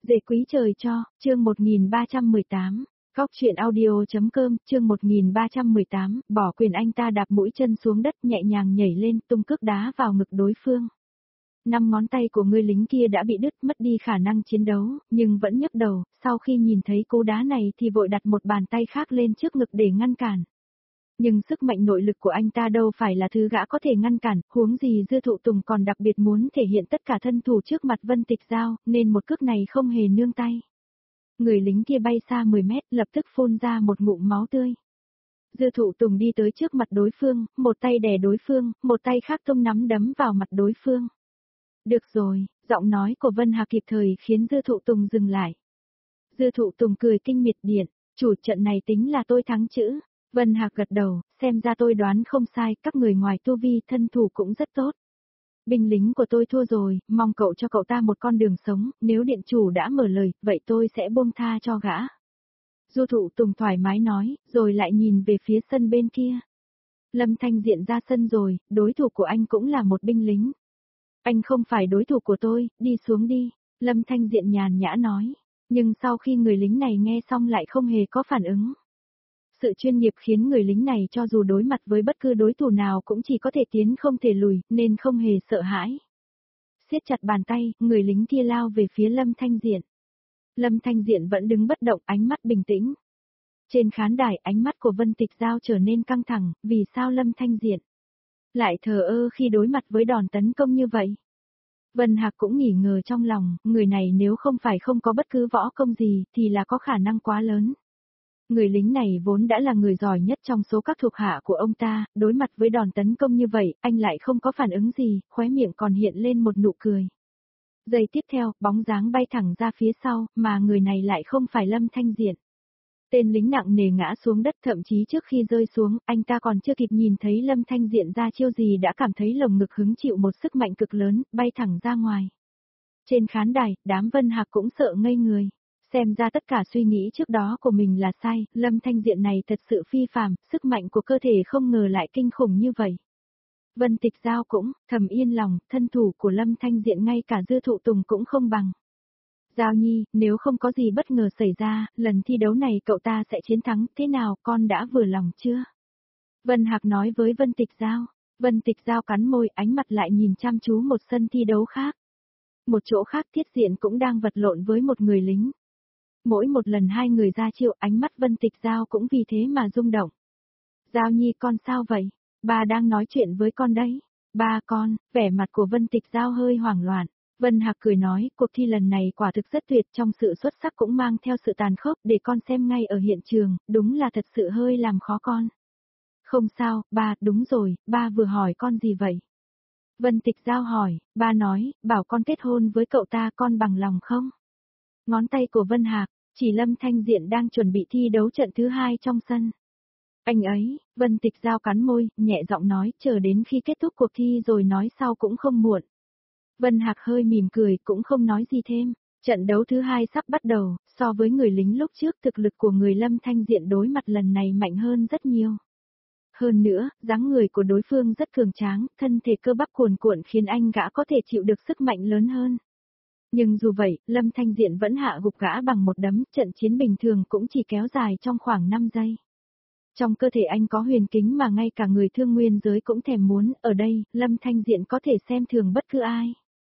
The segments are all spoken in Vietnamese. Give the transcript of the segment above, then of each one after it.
Dễ quý trời cho, chương 1318, góc truyện audio.com, chương 1318, bỏ quyền anh ta đạp mũi chân xuống đất nhẹ nhàng nhảy lên tung cước đá vào ngực đối phương. 5 ngón tay của người lính kia đã bị đứt mất đi khả năng chiến đấu, nhưng vẫn nhấc đầu, sau khi nhìn thấy cú đá này thì vội đặt một bàn tay khác lên trước ngực để ngăn cản. Nhưng sức mạnh nội lực của anh ta đâu phải là thứ gã có thể ngăn cản, huống gì Dư Thụ Tùng còn đặc biệt muốn thể hiện tất cả thân thủ trước mặt Vân Tịch Giao, nên một cước này không hề nương tay. Người lính kia bay xa 10 mét, lập tức phun ra một ngụm máu tươi. Dư Thụ Tùng đi tới trước mặt đối phương, một tay đè đối phương, một tay khác tung nắm đấm vào mặt đối phương. Được rồi, giọng nói của Vân Hà kịp thời khiến Dư Thụ Tùng dừng lại. Dư Thụ Tùng cười kinh miệt điện, chủ trận này tính là tôi thắng chữ. Vân Hạc gật đầu, xem ra tôi đoán không sai, các người ngoài tu vi thân thủ cũng rất tốt. Binh lính của tôi thua rồi, mong cậu cho cậu ta một con đường sống, nếu điện chủ đã mở lời, vậy tôi sẽ buông tha cho gã. Du Thụ Tùng thoải mái nói, rồi lại nhìn về phía sân bên kia. Lâm Thanh Diện ra sân rồi, đối thủ của anh cũng là một binh lính. Anh không phải đối thủ của tôi, đi xuống đi, Lâm Thanh Diện nhàn nhã nói. Nhưng sau khi người lính này nghe xong lại không hề có phản ứng. Sự chuyên nghiệp khiến người lính này cho dù đối mặt với bất cứ đối thủ nào cũng chỉ có thể tiến không thể lùi, nên không hề sợ hãi. Siết chặt bàn tay, người lính kia lao về phía Lâm Thanh Diện. Lâm Thanh Diện vẫn đứng bất động, ánh mắt bình tĩnh. Trên khán đài, ánh mắt của Vân Tịch Giao trở nên căng thẳng, vì sao Lâm Thanh Diện lại thờ ơ khi đối mặt với đòn tấn công như vậy? Vân Hạc cũng nghỉ ngờ trong lòng, người này nếu không phải không có bất cứ võ công gì thì là có khả năng quá lớn. Người lính này vốn đã là người giỏi nhất trong số các thuộc hạ của ông ta, đối mặt với đòn tấn công như vậy, anh lại không có phản ứng gì, khóe miệng còn hiện lên một nụ cười. Giây tiếp theo, bóng dáng bay thẳng ra phía sau, mà người này lại không phải Lâm Thanh Diện. Tên lính nặng nề ngã xuống đất, thậm chí trước khi rơi xuống, anh ta còn chưa kịp nhìn thấy Lâm Thanh Diện ra chiêu gì đã cảm thấy lồng ngực hứng chịu một sức mạnh cực lớn, bay thẳng ra ngoài. Trên khán đài, đám Vân Hạc cũng sợ ngây người. Xem ra tất cả suy nghĩ trước đó của mình là sai, Lâm Thanh Diện này thật sự phi phàm, sức mạnh của cơ thể không ngờ lại kinh khủng như vậy. Vân Tịch Giao cũng, thầm yên lòng, thân thủ của Lâm Thanh Diện ngay cả Dư Thụ Tùng cũng không bằng. Giao Nhi, nếu không có gì bất ngờ xảy ra, lần thi đấu này cậu ta sẽ chiến thắng, thế nào, con đã vừa lòng chưa? Vân Hạc nói với Vân Tịch Giao. Vân Tịch Giao cắn môi, ánh mặt lại nhìn chăm chú một sân thi đấu khác. Một chỗ khác Thiết Diện cũng đang vật lộn với một người lính. Mỗi một lần hai người ra chiêu, ánh mắt Vân Tịch Giao cũng vì thế mà rung động. Giao Nhi, con sao vậy? Ba đang nói chuyện với con đấy. Ba con, vẻ mặt của Vân Tịch Giao hơi hoảng loạn. Vân Hạc cười nói, cuộc thi lần này quả thực rất tuyệt, trong sự xuất sắc cũng mang theo sự tàn khốc, để con xem ngay ở hiện trường, đúng là thật sự hơi làm khó con. Không sao, ba, đúng rồi, ba vừa hỏi con gì vậy? Vân Tịch Giao hỏi, ba nói, bảo con kết hôn với cậu ta, con bằng lòng không? Ngón tay của Vân Hạc chỉ Lâm Thanh Diện đang chuẩn bị thi đấu trận thứ 2 trong sân. Anh ấy, Vân Tịch Giao cắn môi, nhẹ giọng nói, chờ đến khi kết thúc cuộc thi rồi nói sau cũng không muộn. Vân Hạc hơi mỉm cười, cũng không nói gì thêm. Trận đấu thứ 2 sắp bắt đầu, so với người lính lúc trước thực lực của người Lâm Thanh Diện đối mặt lần này mạnh hơn rất nhiều. Hơn nữa, dáng người của đối phương rất cường tráng, thân thể cơ bắp cuồn cuộn khiến anh gã có thể chịu được sức mạnh lớn hơn. Nhưng dù vậy, Lâm Thanh Diện vẫn hạ gục gã bằng một đấm, trận chiến bình thường cũng chỉ kéo dài trong khoảng 5 giây. Trong cơ thể anh có huyền kính mà ngay cả người thương nguyên giới cũng thèm muốn, ở đây, Lâm Thanh Diện có thể xem thường bất cứ ai.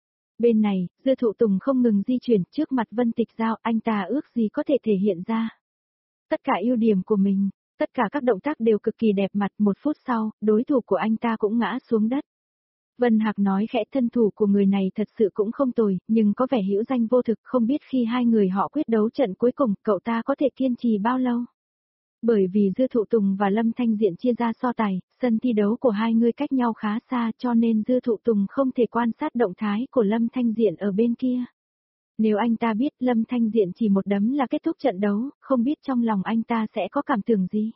Bên này, Dư Thụ Tùng không ngừng di chuyển trước mặt Vân Tịch Giao, anh ta ước gì có thể thể hiện ra tất cả ưu điểm của mình, tất cả các động tác đều cực kỳ đẹp mặt, 1 phút sau, đối thủ của anh ta cũng ngã xuống đất. Vân Hạc nói khẽ, thân thủ của người này thật sự cũng không tồi, nhưng có vẻ hữu danh vô thực, không biết khi hai người họ quyết đấu trận cuối cùng, cậu ta có thể kiên trì bao lâu. Bởi vì Dư Thụ Tùng và Lâm Thanh Diện chia ra so tài, sân thi đấu của hai người cách nhau khá xa cho nên Dư Thụ Tùng không thể quan sát động thái của Lâm Thanh Diện ở bên kia. Nếu anh ta biết Lâm Thanh Diện chỉ một đấm là kết thúc trận đấu, không biết trong lòng anh ta sẽ có cảm tưởng gì.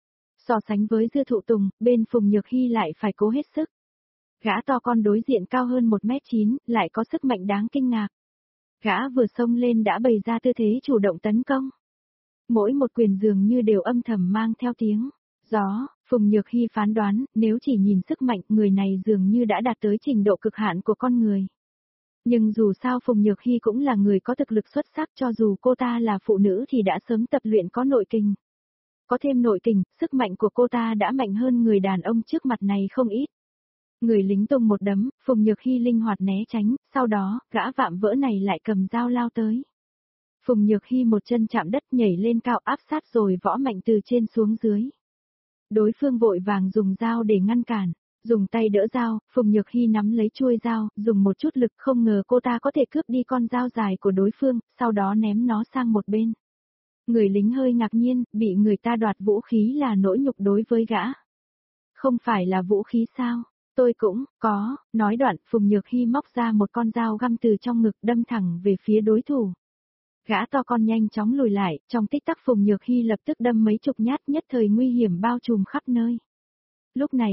So sánh với Dư Thụ Tùng, bên Phùng Nhược Hy lại phải cố hết sức. Gã to con đối diện cao hơn 1m9, lại có sức mạnh đáng kinh ngạc. Gã vừa xông lên đã bày ra tư thế chủ động tấn công. Mỗi một quyền dường như đều âm thầm mang theo tiếng gió. Phùng Nhược Hy phán đoán, nếu chỉ nhìn sức mạnh, người này dường như đã đạt tới trình độ cực hạn của con người. Nhưng dù sao Phùng Nhược Hy cũng là người có thực lực xuất sắc, cho dù cô ta là phụ nữ thì đã sớm tập luyện có nội kình. Có thêm nội kình, sức mạnh của cô ta đã mạnh hơn người đàn ông trước mặt này không ít. Người lính tung một đấm, Phùng Nhược Hy linh hoạt né tránh, sau đó, gã vạm vỡ này lại cầm dao lao tới. Phùng Nhược Hy một chân chạm đất nhảy lên cao áp sát rồi võ mạnh từ trên xuống dưới. Đối phương vội vàng dùng dao để ngăn cản, dùng tay đỡ dao, Phùng Nhược Hy nắm lấy chuôi dao, dùng một chút lực không ngờ cô ta có thể cướp đi con dao dài của đối phương, sau đó ném nó sang một bên. Người lính hơi ngạc nhiên, bị người ta đoạt vũ khí là nỗi nhục đối với gã. Không phải là vũ khí sao? Tôi cũng, có, nói đoạn, Phùng Nhược Hy móc ra một con dao găm từ trong ngực đâm thẳng về phía đối thủ. Gã to con nhanh chóng lùi lại, trong tích tắc Phùng Nhược Hy lập tức đâm mấy chục nhát nhất thời nguy hiểm bao trùm khắp nơi. Lúc này,